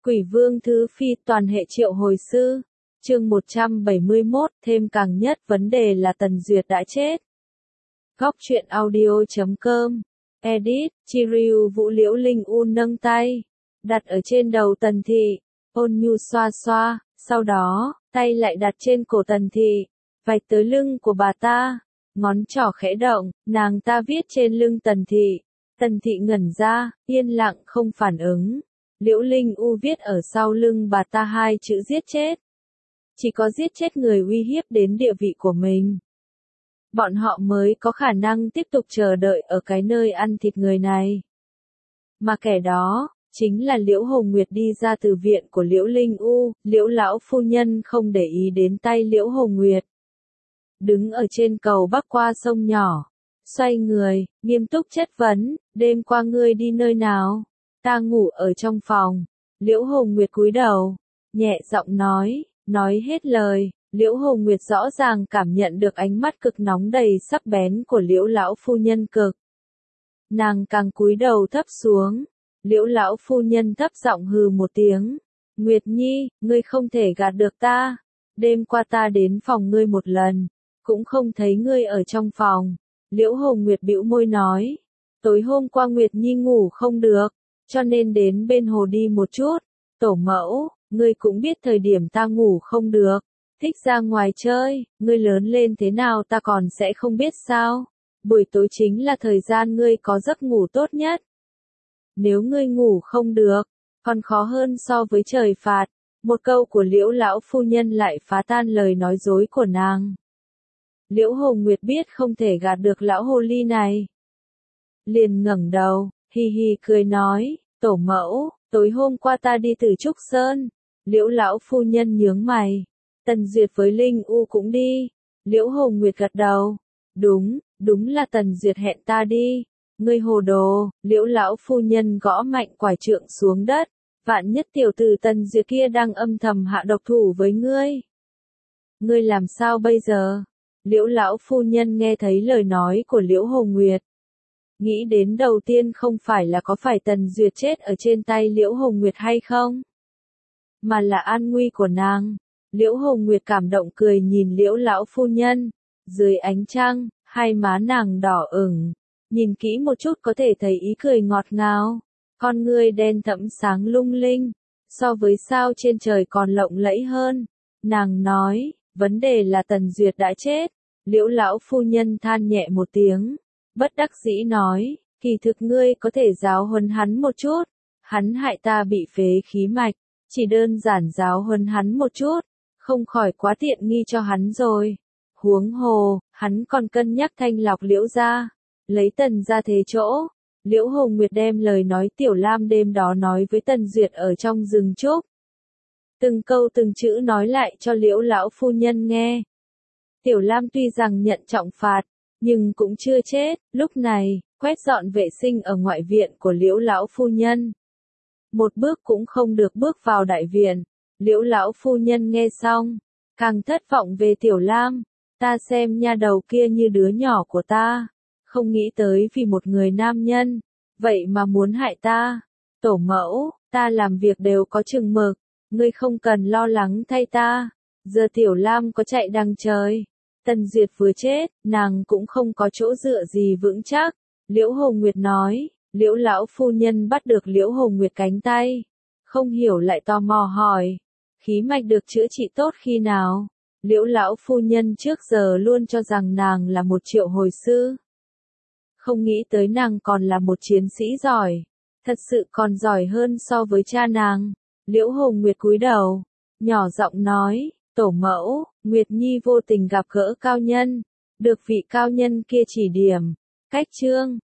Quỷ Vương Thứ Phi toàn hệ triệu hồi sư. Chương 171, thêm càng nhất vấn đề là Tần Duyệt đã chết. Góc truyện audio.com. Edit, Chiryu Vũ Liễu Linh U nâng tay, đặt ở trên đầu Tần Thị, ôn nhu xoa xoa, sau đó, tay lại đặt trên cổ Tần Thị, vạch tới lưng của bà ta, ngón trỏ khẽ động, nàng ta viết trên lưng Tần Thị. Tần Thị ngẩn ra, yên lặng không phản ứng. Liễu Linh U viết ở sau lưng bà ta hai chữ giết chết. Chỉ có giết chết người uy hiếp đến địa vị của mình, bọn họ mới có khả năng tiếp tục chờ đợi ở cái nơi ăn thịt người này. Mà kẻ đó, chính là Liễu Hồng Nguyệt đi ra từ viện của Liễu Linh U. Liễu lão phu nhân không để ý đến tay Liễu Hồng Nguyệt. Đứng ở trên cầu bắc qua sông nhỏ, xoay người, nghiêm túc chất vấn, đêm qua ngươi đi nơi nào? Ta ngủ ở trong phòng. Liễu Hồng Nguyệt cúi đầu, nhẹ giọng nói hết lời. Liễu Hồng Nguyệt rõ ràng cảm nhận được ánh mắt cực nóng đầy sắc bén của Liễu lão phu nhân cực. Nàng càng cúi đầu thấp xuống. Liễu lão phu nhân thấp giọng hừ một tiếng. Nguyệt Nhi, ngươi không thể gạt được ta. Đêm qua ta đến phòng ngươi một lần, cũng không thấy ngươi ở trong phòng. Liễu Hồng Nguyệt bĩu môi nói. Tối hôm qua Nguyệt Nhi ngủ không được, cho nên đến bên hồ đi một chút. Tổ mẫu, ngươi cũng biết thời điểm ta ngủ không được, thích ra ngoài chơi, ngươi lớn lên thế nào ta còn sẽ không biết sao? Buổi tối chính là thời gian ngươi có giấc ngủ tốt nhất. Nếu ngươi ngủ không được, còn khó hơn so với trời phạt. Một câu của Liễu lão phu nhân lại phá tan lời nói dối của nàng. Liễu Hồng Nguyệt biết không thể gạt được lão hồ ly này, liền ngẩng đầu, hi hi cười nói, tổ mẫu, tối hôm qua ta đi từ Trúc Sơn. Liễu lão phu nhân nhướng mày. Tần Duyệt với Linh U cũng đi. Liễu Hồng Nguyệt gật đầu. Đúng là Tần Duyệt hẹn ta đi. Ngươi hồ đồ. Liễu lão phu nhân gõ mạnh quải trượng xuống đất. Vạn nhất tiểu tử Tần Duyệt kia đang âm thầm hạ độc thủ với ngươi. Ngươi làm sao bây giờ? Liễu lão phu nhân nghe thấy lời nói của Liễu Hồng Nguyệt, nghĩ đến đầu tiên không phải là có phải Tần Duyệt chết ở trên tay Liễu Hồng Nguyệt hay không, mà là an nguy của nàng. Liễu Hồng Nguyệt cảm động cười nhìn Liễu lão phu nhân. Dưới ánh trăng, hai má nàng đỏ ửng, nhìn kỹ một chút có thể thấy ý cười ngọt ngào. Con ngươi đen thẫm sáng lung linh, so với sao trên trời còn lộng lẫy hơn. Nàng nói, vấn đề là Tần Duyệt đã chết. Liễu lão phu nhân than nhẹ một tiếng, bất đắc dĩ nói, kỳ thực ngươi có thể giáo huấn hắn một chút. Hắn hại ta bị phế khí mạch, chỉ đơn giản giáo huấn hắn một chút, không khỏi quá tiện nghi cho hắn rồi. Huống hồ, hắn còn cân nhắc thanh lọc Liễu gia, lấy Tần gia thế chỗ. Liễu Hồng Nguyệt đem lời nói Tiểu Lam đêm đó nói với Tần Duyệt ở trong rừng trúc, từng câu từng chữ nói lại cho Liễu lão phu nhân nghe. Tiểu Lam tuy rằng nhận trọng phạt, nhưng cũng chưa chết. Lúc này, quét dọn vệ sinh ở ngoại viện của Liễu lão phu nhân, một bước cũng không được bước vào đại viện. Liễu lão phu nhân nghe xong, càng thất vọng về Tiểu Lam. Ta xem nha đầu kia như đứa nhỏ của ta, không nghĩ tới vì một người nam nhân, vậy mà muốn hại ta. Tổ mẫu, ta làm việc đều có chừng mực, ngươi không cần lo lắng thay ta. Giờ Tiểu Lam có chạy đằng trời, Tần Duyệt vừa chết, nàng cũng không có chỗ dựa gì vững chắc. Liễu Hồng Nguyệt nói. Liễu lão phu nhân bắt được Liễu Hồng Nguyệt cánh tay, không hiểu lại tò mò hỏi, khí mạch được chữa trị tốt khi nào? Liễu lão phu nhân trước giờ luôn cho rằng nàng là một triệu hồi sư, không nghĩ tới nàng còn là một chiến sĩ giỏi, thật sự còn giỏi hơn so với cha nàng. Liễu Hồng Nguyệt cúi đầu, nhỏ giọng nói, tổ mẫu, Nguyệt Nhi vô tình gặp gỡ cao nhân, được vị cao nhân kia chỉ điểm, cách chương.